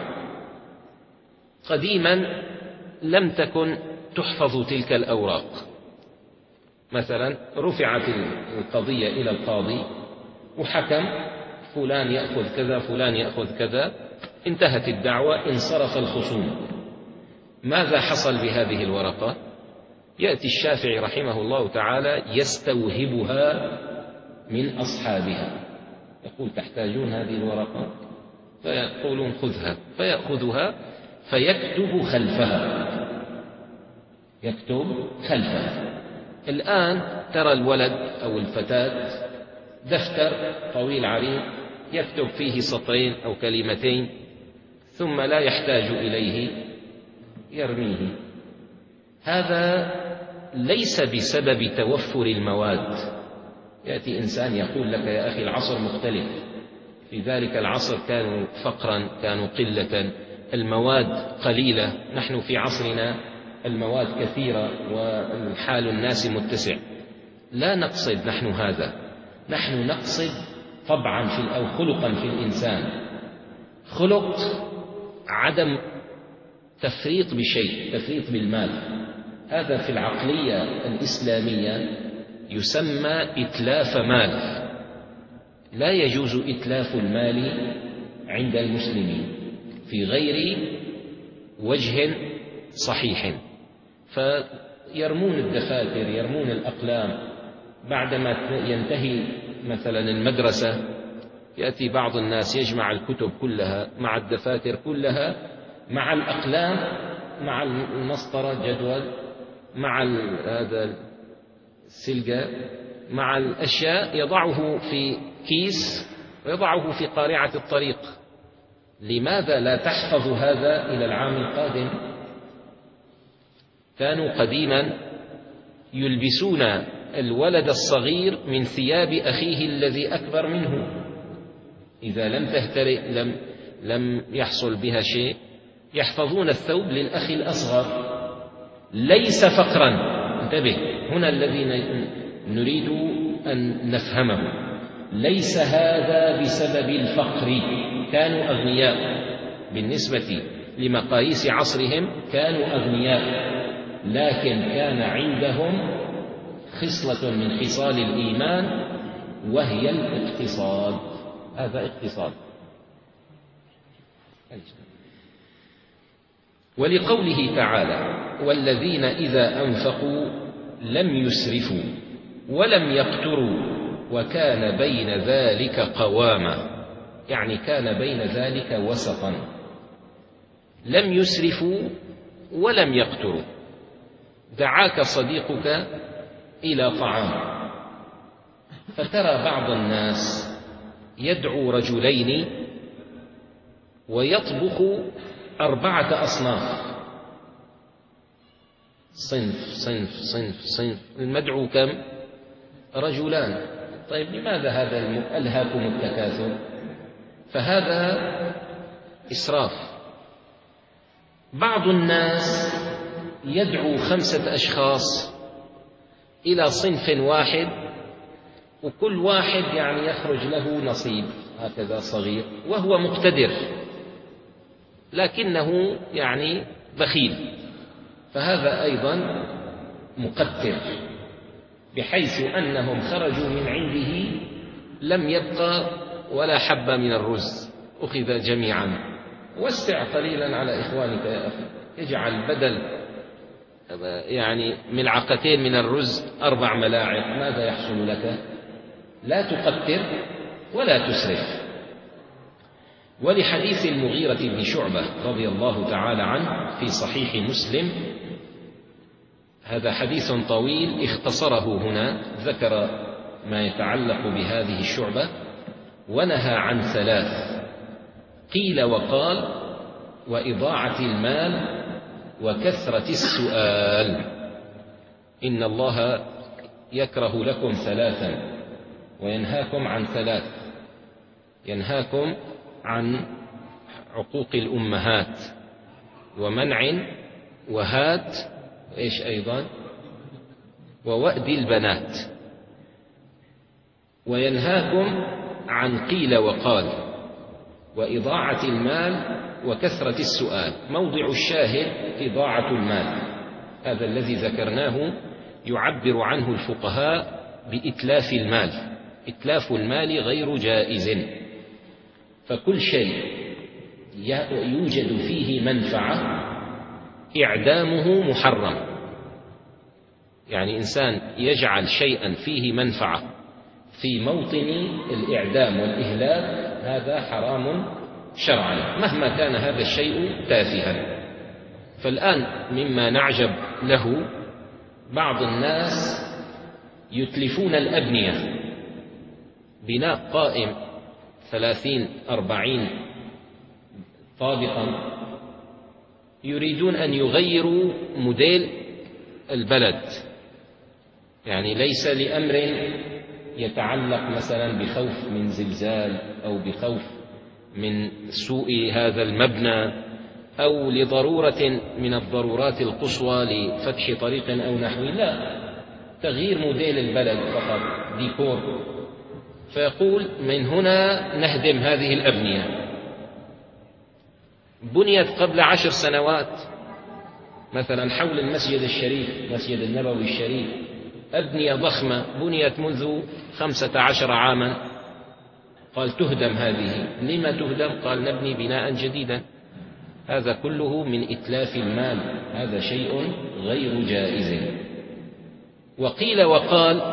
قديما لم تكن تحفظ تلك الأوراق، مثلا رفعت القضية إلى القاضي وحكم فلان يأخذ كذا فلان يأخذ كذا، انتهت الدعوة، انصرف الخصوم. ماذا حصل بهذه الورقة؟ يأتي الشافعي رحمه الله تعالى يستوهبها من أصحابها، يقول تحتاجون هذه الورقة؟ فيقولون خذها، فيأخذها فيكتب خلفها، يكتب خلفها. الآن ترى الولد أو الفتاة دفتر طويل عريض يكتب فيه سطرين أو كلمتين ثم لا يحتاج إليه يرميه. هذا ليس بسبب توفر المواد. يأتي إنسان يقول لك يا أخي العصر مختلف، في ذلك العصر كانوا فقرا، كانوا قلة، المواد قليلة، نحن في عصرنا المواد كثيرة والحال الناس متسع. لا نقصد نحن هذا، نحن نقصد طبعا في أو خلقا في الإنسان، خلق عدم تفريط بشيء، تفريط بالمال. هذا في العقلية الإسلامية يسمى إتلاف مال، لا يجوز إتلاف المال عند المسلمين في غير وجه صحيح. فيرمون الدفاتر، يرمون الأقلام، بعدما ينتهي مثلا المدرسة يأتي بعض الناس يجمع الكتب كلها مع الدفاتر كلها مع الأقلام مع المسطرة جدول مع هذا السلقة مع الأشياء، يضعه في كيس ويضعه في قارعة الطريق. لماذا لا تحفظ هذا إلى العام القادم؟ كانوا قديما يلبسون الولد الصغير من ثياب أخيه الذي أكبر منه، إذا لم تهترئ لم, لم يحصل بها شيء يحفظون الثوب للأخ الأصغر، ليس فقرا. انتبه، هنا الذي نريد أن نفهمه، ليس هذا بسبب الفقر، كانوا أغنياء بالنسبة لمقاييس عصرهم، كانوا أغنياء، لكن كان عندهم خصلة من خصال الإيمان وهي الاقتصاد. هذا اقتصاد. ولقوله تعالى والذين إذا أنفقوا لم يسرفوا ولم يقتروا وكان بين ذلك قواما، يعني كان بين ذلك وسطا، لم يسرفوا ولم يقتروا. دعاك صديقك إلى طعام، فترى بعض الناس يدعو رجلين ويطبخ أربعة أصناف، صنف صنف صنف صنف، المدعو كم؟ رجلان. طيب لماذا هذا ألهاكم التكاثر؟ فهذا إسراف. بعض الناس يدعو خمسة أشخاص إلى صنف واحد، وكل واحد يعني يخرج له نصيب هكذا صغير، وهو مقتدر لكنه يعني بخيل، فهذا أيضا مقتر، بحيث أنهم خرجوا من عنده لم يبقى ولا حبة من الرز، أخذ جميعا. وسع قليلا على إخوانك يا أخي، اجعل بدل يعني ملعقتين من الرز أربع ملاعق، ماذا يحصل لك؟ لا تقتر ولا تسرف. ولحديث المغيرة بن شعبة رضي الله تعالى عنه في صحيح مسلم، هذا حديث طويل اختصره هنا، ذكر ما يتعلق بهذه الشعبة ونهى عن ثلاث، قيل وقال وإضاعة المال وكثرة السؤال. إن الله يكره لكم ثلاثا وينهاكم عن ثلاث، ينهاكم عن عقوق الأمهات ومنع وهات إيش أيضا ووأد البنات، وينهاكم عن قيل وقال وإضاعة المال وكثرة السؤال. موضع الشاهد إضاعة المال، هذا الذي ذكرناه يعبر عنه الفقهاء بإتلاف المال. إتلاف المال غير جائز، فكل شيء يوجد فيه منفعة إعدامه محرم. يعني إنسان يجعل شيئا فيه منفعة في موطن الإعدام والإهلاك، هذا حرام شرعا مهما كان هذا الشيء تافها. فالآن مما نعجب له بعض الناس يتلفون الأبنية، بناء قائم ثلاثين أربعين طابقا، يريدون أن يغيروا موديل البلد. يعني ليس لأمر يتعلق مثلا بخوف من زلزال أو بخوف من سوء هذا المبنى أو لضرورة من الضرورات القصوى لفتح طريق أو نحوه، لا، تغيير موديل البلد فقط، ديكور. فيقول من هنا نهدم هذه الأبنية. بنيت قبل عشر سنوات مثلا حول المسجد الشريف، مسجد النبوي الشريف، أبنية ضخمة بنيت منذ خمسة عشر عاما، قال تهدم هذه. لما تهدم؟ قال نبني بناء جديدا. هذا كله من إتلاف المال، هذا شيء غير جائز. وقيل وقال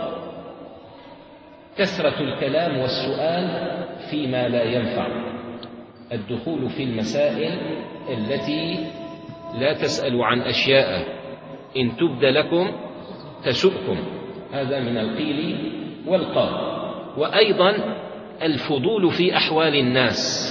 كثرة الكلام والسؤال فيما لا ينفع، الدخول في المسائل التي لا تسأل عن أشياء إن تبد لكم تسؤكم، هذا من القيل والقال. وأيضا الفضول في أحوال الناس،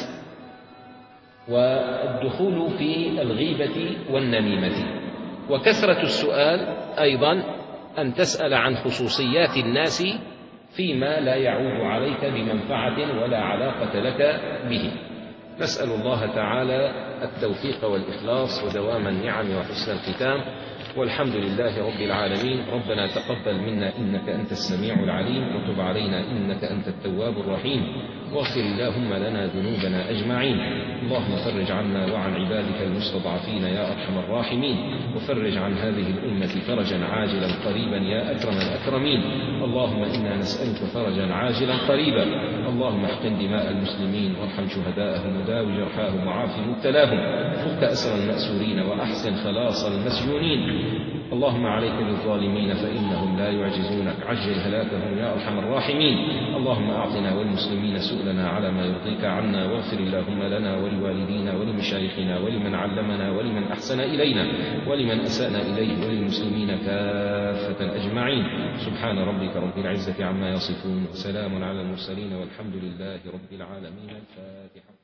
والدخول في الغيبة والنميمة. وكثرة السؤال أيضا أن تسأل عن خصوصيات الناس فيما لا يعود عليك بمنفعة ولا علاقة لك به. نسأل الله تعالى التوفيق والإخلاص ودوام النعم وحسن الختام، والحمد لله رب العالمين. ربنا تقبل منا إنك أنت السميع العليم، وتب علينا إنك أنت التواب الرحيم، واغفر اللهم لنا ذنوبنا أجمعين. اللهم فرج عنا وعن عبادك المستضعفين يا أرحم الراحمين، وفرج عن هذه الأمة فرجا عاجلا قريبا يا أكرم الأكرمين. اللهم إنا نسألك فرجا عاجلا قريبا. اللهم احقن دماء المسلمين وارحم شهداءهم وداوي جرحاهم وعاف مبتلاهم، فك أسر المأسورين وأحسن خلاص المسجونين. اللهم عليك بالظالمين فإنهم لا يعجزونك، عجل هلاكهم يا أرحم الراحمين. اللهم أعطنا والمسلمين سؤلنا على ما يرضيك عنا، واغفر اللهم لنا ولوالدينا ولمشايخنا ولمن علمنا ولمن أحسن إلينا ولمن أسأنا إليه وللمسلمين كافة أجمعين. سبحان ربك رب العزة عما يصفون، وسلام على المرسلين، والحمد لله رب العالمين. الفاتحة.